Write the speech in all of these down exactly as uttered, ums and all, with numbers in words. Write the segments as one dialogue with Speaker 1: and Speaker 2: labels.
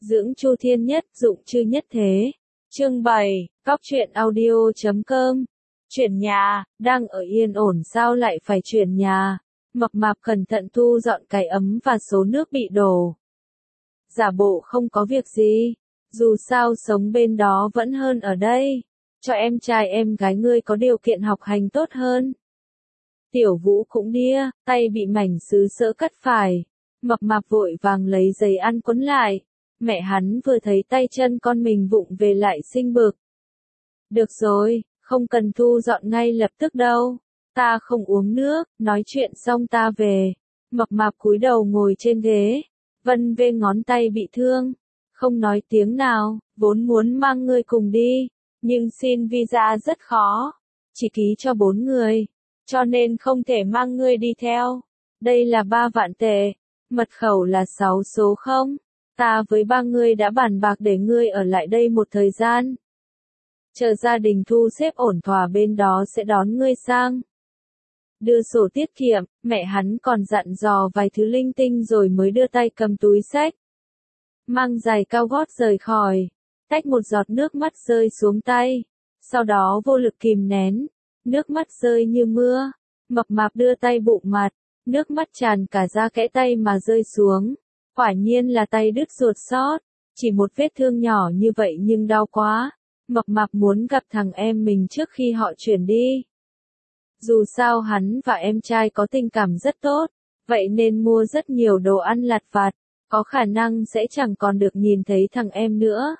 Speaker 1: Dưỡng Chu Thiên Nhất, dụng chư nhất thế. Chương bảy, Cóc truyện audio chấm com. Chuyển nhà, đang ở yên ổn sao lại phải chuyển nhà? Mập mạp cẩn thận thu dọn cái ấm và số nước bị đổ. Giả bộ không có việc gì, dù sao sống bên đó vẫn hơn ở đây. Cho em trai em gái ngươi có điều kiện học hành tốt hơn. Tiểu Vũ cũng đia, tay bị mảnh sứ sỡ cắt phải. Mập mạp vội vàng lấy giấy ăn quấn lại. Mẹ hắn vừa thấy tay chân con mình vụng về lại sinh bực. Được rồi, không cần thu dọn ngay lập tức đâu. Ta không uống nước, nói chuyện xong ta về. Mập mạp cúi đầu ngồi trên ghế. Vân vê ngón tay bị thương. Không nói tiếng nào, vốn muốn mang ngươi cùng đi. Nhưng xin visa rất khó. Chỉ ký cho bốn người. Cho nên không thể mang ngươi đi theo. Đây là ba vạn tệ. Mật khẩu là sáu số không. Ta với ba ngươi đã bàn bạc để ngươi ở lại đây một thời gian. Chờ gia đình thu xếp ổn thỏa bên đó sẽ đón ngươi sang. Đưa sổ tiết kiệm, mẹ hắn còn dặn dò vài thứ linh tinh rồi mới đưa tay cầm túi xách. Mang giày cao gót rời khỏi, tách một giọt nước mắt rơi xuống tay. Sau đó vô lực kìm nén, nước mắt rơi như mưa. Mập mạp đưa tay bụng mặt, nước mắt tràn cả ra kẽ tay mà rơi xuống. Quả nhiên là tay đứt ruột sót, chỉ một vết thương nhỏ như vậy nhưng đau quá. Mập mạp muốn gặp thằng em mình trước khi họ chuyển đi. Dù sao hắn và em trai có tình cảm rất tốt, vậy nên mua rất nhiều đồ ăn lặt vặt, có khả năng sẽ chẳng còn được nhìn thấy thằng em nữa.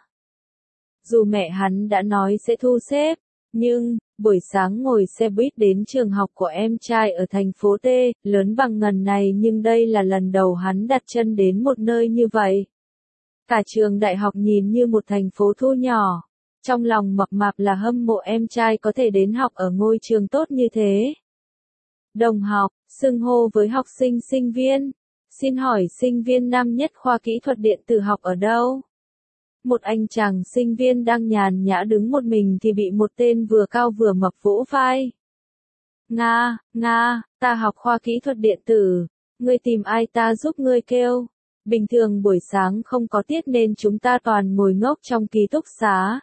Speaker 1: Dù mẹ hắn đã nói sẽ thu xếp, nhưng, buổi sáng ngồi xe buýt đến trường học của em trai ở thành phố T, lớn bằng ngần này nhưng đây là lần đầu hắn đặt chân đến một nơi như vậy. Cả trường đại học nhìn như một thành phố thu nhỏ. Trong lòng mập mạp là hâm mộ em trai có thể đến học ở ngôi trường tốt như thế. Đồng học, xưng hô với học sinh sinh viên. Xin hỏi sinh viên năm nhất khoa kỹ thuật điện tử học ở đâu? Một anh chàng sinh viên đang nhàn nhã đứng một mình thì bị một tên vừa cao vừa mập vỗ vai. Nga, Nga, ta học khoa kỹ thuật điện tử. Ngươi tìm ai ta giúp ngươi kêu. Bình thường buổi sáng không có tiết nên chúng ta toàn ngồi ngốc trong ký túc xá.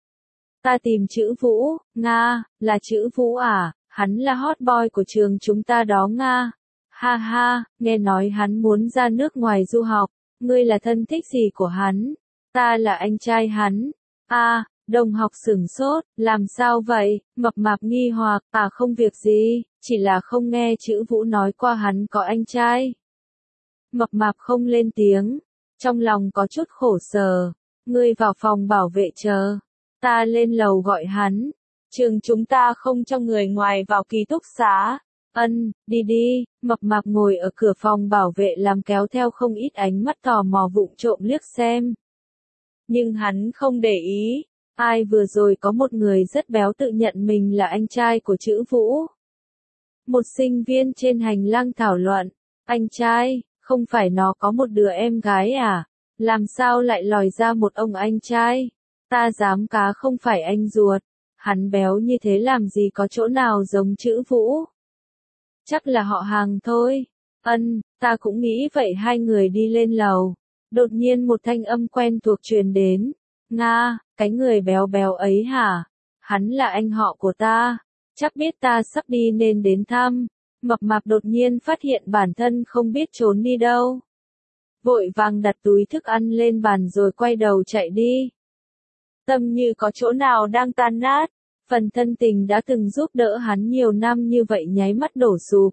Speaker 1: Ta tìm chữ Vũ, Nga, là chữ Vũ à, hắn là hot boy của trường chúng ta đó Nga. Ha ha, nghe nói hắn muốn ra nước ngoài du học, ngươi là thân thích gì của hắn? Ta là anh trai hắn. À, đồng học sửng sốt, làm sao vậy? Mập mạp nghi hoặc, à không việc gì, chỉ là không nghe chữ Vũ nói qua hắn có anh trai. Mập mạp không lên tiếng, trong lòng có chút khổ sở. Ngươi vào phòng bảo vệ chờ. Ta lên lầu gọi hắn. Trường chúng ta không cho người ngoài vào ký túc xá. Ân, đi đi. Mập mạp ngồi ở cửa phòng bảo vệ làm kéo theo không ít ánh mắt tò mò vụng trộm liếc xem. Nhưng hắn không để ý. Ai vừa rồi có một người rất béo tự nhận mình là anh trai của chữ Vũ. Một sinh viên trên hành lang thảo luận. Anh trai, không phải nó có một đứa em gái à? Làm sao lại lòi ra một ông anh trai? Ta dám cá không phải anh ruột. Hắn béo như thế làm gì có chỗ nào giống chữ Vũ. Chắc là họ hàng thôi. Ân, ta cũng nghĩ vậy. Hai người đi lên lầu. Đột nhiên một thanh âm quen thuộc truyền đến. Nga, cái người béo béo ấy hả? Hắn là anh họ của ta. Chắc biết ta sắp đi nên đến thăm. Mập mạp đột nhiên phát hiện bản thân không biết trốn đi đâu. Vội vàng đặt túi thức ăn lên bàn rồi quay đầu chạy đi. Tâm như có chỗ nào đang tan nát, phần thân tình đã từng giúp đỡ hắn nhiều năm như vậy nháy mắt đổ sụp.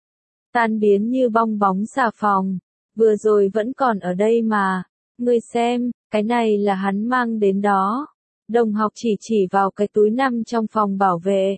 Speaker 1: Tan biến như bong bóng xà phòng, vừa rồi vẫn còn ở đây mà, ngươi xem, cái này là hắn mang đến đó. Đồng học chỉ chỉ vào cái túi nằm trong phòng bảo vệ.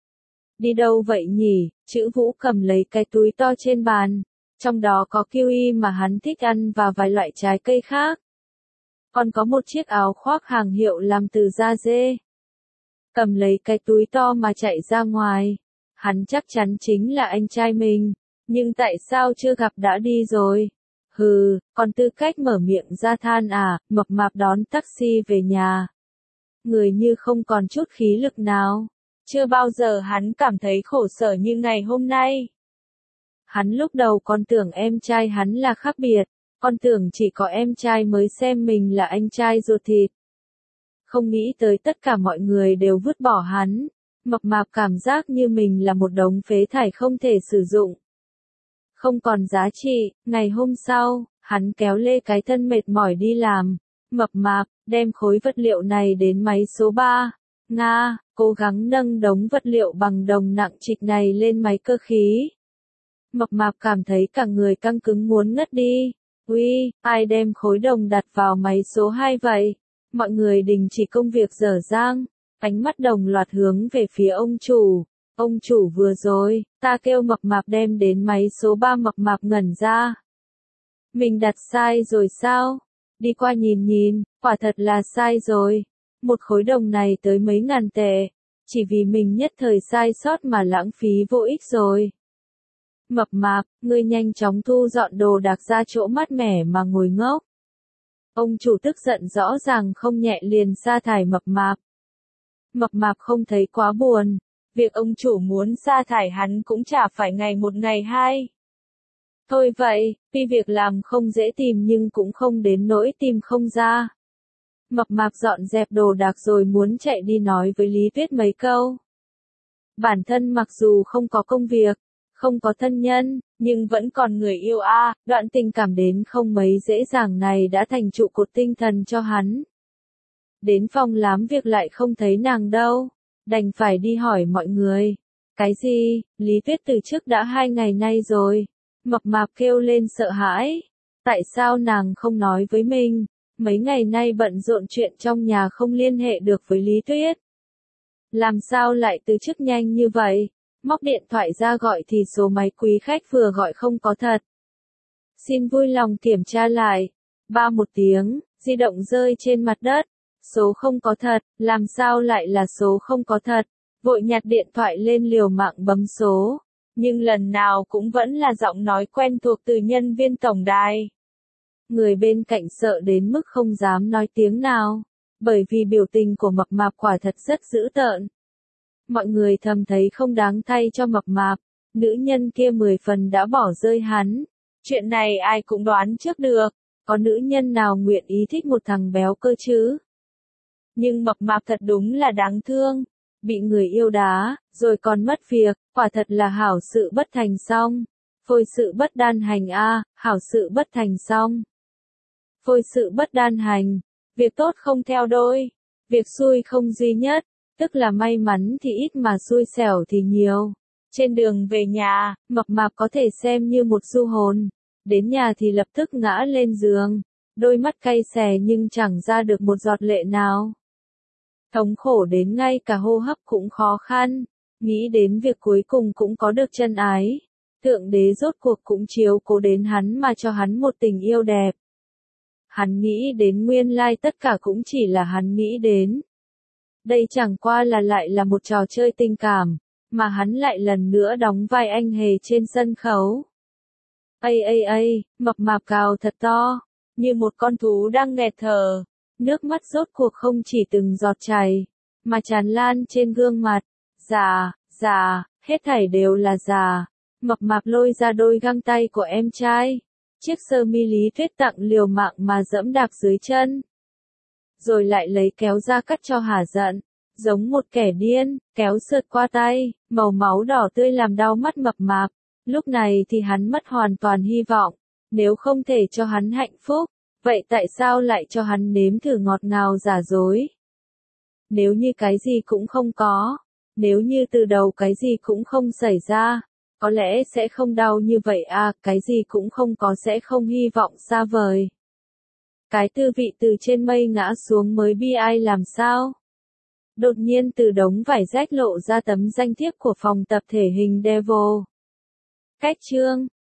Speaker 1: Đi đâu vậy nhỉ? Chữ Vũ cầm lấy cái túi to trên bàn, trong đó có kiwi mà hắn thích ăn và vài loại trái cây khác. Còn có một chiếc áo khoác hàng hiệu làm từ da dê. Cầm lấy cái túi to mà chạy ra ngoài. Hắn chắc chắn chính là anh trai mình. Nhưng tại sao chưa gặp đã đi rồi? Hừ, còn tư cách mở miệng ra than à? Mập mạp đón taxi về nhà. Người như không còn chút khí lực nào. Chưa bao giờ hắn cảm thấy khổ sở như ngày hôm nay. Hắn lúc đầu còn tưởng em trai hắn là khác biệt. Con tưởng chỉ có em trai mới xem mình là anh trai ruột thịt. Không nghĩ tới tất cả mọi người đều vứt bỏ hắn. Mập mạp cảm giác như mình là một đống phế thải không thể sử dụng. Không còn giá trị. Ngày hôm sau, hắn kéo lê cái thân mệt mỏi đi làm. Mập mạp, đem khối vật liệu này đến máy số ba. Nga, cố gắng nâng đống vật liệu bằng đồng nặng trịch này lên máy cơ khí. Mập mạp cảm thấy cả người căng cứng muốn ngất đi. Uy, ai đem khối đồng đặt vào máy số hai vậy? Mọi người đình chỉ công việc dở dang. Ánh mắt đồng loạt hướng về phía ông chủ. Ông chủ vừa rồi, ta kêu mập mạp đem đến máy số ba. Mập mạp ngẩn ra. Mình đặt sai rồi sao? Đi qua nhìn nhìn, quả thật là sai rồi. Một khối đồng này tới mấy ngàn tệ. Chỉ vì mình nhất thời sai sót mà lãng phí vô ích rồi. Mập mạp, ngươi nhanh chóng thu dọn đồ đạc ra chỗ mát mẻ mà ngồi ngốc. Ông chủ tức giận rõ ràng không nhẹ liền sa thải mập mạp. Mập mạp không thấy quá buồn. Việc ông chủ muốn sa thải hắn cũng chả phải ngày một ngày hai. Thôi vậy, tuy việc làm không dễ tìm nhưng cũng không đến nỗi tìm không ra. Mập mạp dọn dẹp đồ đạc rồi muốn chạy đi nói với Lý Tuyết mấy câu. Bản thân mặc dù không có công việc, không có thân nhân, nhưng vẫn còn người yêu a, à, đoạn tình cảm đến không mấy dễ dàng này đã thành trụ cột tinh thần cho hắn. Đến phòng làm việc lại không thấy nàng đâu, đành phải đi hỏi mọi người. Cái gì, Lý Tuyết từ trước đã hai ngày nay rồi. Mập mạp kêu lên sợ hãi. Tại sao nàng không nói với mình? Mấy ngày nay bận rộn chuyện trong nhà không liên hệ được với Lý Tuyết. Làm sao lại từ chức nhanh như vậy? Móc điện thoại ra gọi thì số máy quý khách vừa gọi không có thật. Xin vui lòng kiểm tra lại. Ba một tiếng, di động rơi trên mặt đất. Số không có thật, làm sao lại là số không có thật? Vội nhặt điện thoại lên liều mạng bấm số. Nhưng lần nào cũng vẫn là giọng nói quen thuộc từ nhân viên tổng đài. Người bên cạnh sợ đến mức không dám nói tiếng nào. Bởi vì biểu tình của mập mạp quả thật rất dữ tợn. Mọi người thầm thấy không đáng thay cho mập mạp. Nữ nhân kia mười phần đã bỏ rơi hắn. Chuyện này ai cũng đoán trước được. Có nữ nhân nào nguyện ý thích một thằng béo cơ chứ? Nhưng mập mạp thật đúng là đáng thương. Bị người yêu đá, rồi còn mất việc, quả thật là hảo sự bất thành xong. Phôi sự bất đan hành a, à, hảo sự bất thành xong. Phôi sự bất đan hành, việc tốt không theo đôi, việc xui không duy nhất, tức là may mắn thì ít mà xui xẻo thì nhiều. Trên đường về nhà, mập mạp có thể xem như một du hồn, đến nhà thì lập tức ngã lên giường, đôi mắt cay xè nhưng chẳng ra được một giọt lệ nào. Thống khổ đến ngay cả hô hấp cũng khó khăn, nghĩ đến việc cuối cùng cũng có được chân ái. Thượng đế rốt cuộc cũng chiếu cố đến hắn mà cho hắn một tình yêu đẹp. Hắn nghĩ đến nguyên lai tất cả cũng chỉ là hắn nghĩ đến. Đây chẳng qua là lại là một trò chơi tình cảm, mà hắn lại lần nữa đóng vai anh hề trên sân khấu. Ây ây ây, mập mạp cào thật to, như một con thú đang nghẹt thở. Nước mắt rốt cuộc không chỉ từng giọt chảy, mà tràn lan trên gương mặt. Già, già, hết thảy đều là già. Mập mạp lôi ra đôi găng tay của em trai. Chiếc sơ mi Lý Tuyết tặng liều mạng mà dẫm đạp dưới chân. Rồi lại lấy kéo ra cắt cho hả giận. Giống một kẻ điên, kéo sượt qua tay, màu máu đỏ tươi làm đau mắt mập mạp. Lúc này thì hắn mất hoàn toàn hy vọng. Nếu không thể cho hắn hạnh phúc, vậy tại sao lại cho hắn nếm thử ngọt ngào giả dối? Nếu như cái gì cũng không có, nếu như từ đầu cái gì cũng không xảy ra, có lẽ sẽ không đau như vậy à, cái gì cũng không có sẽ không hy vọng xa vời. Cái tư vị từ trên mây ngã xuống mới bi ai làm sao? Đột nhiên từ đống vải rách lộ ra tấm danh thiếp của phòng tập thể hình Devil. Cách chương